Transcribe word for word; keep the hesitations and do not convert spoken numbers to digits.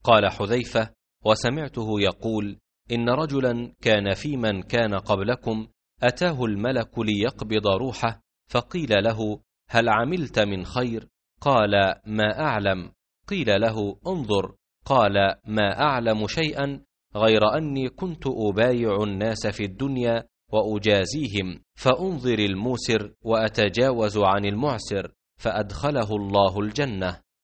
قال حذيفة: وسمعته يقول: إن رجلا كان في من كان قبلكم أتاه الملك ليقبض روحه، فقيل له: هل عملت من خير؟ قال: ما أعلم. قيل له: انظر. قال: ما أعلم شيئا غير أني كنت أبايع الناس في الدنيا وأجازيهم، فأنظر الموسر وأتجاوز عن المعسر، فأدخله الله الجنة.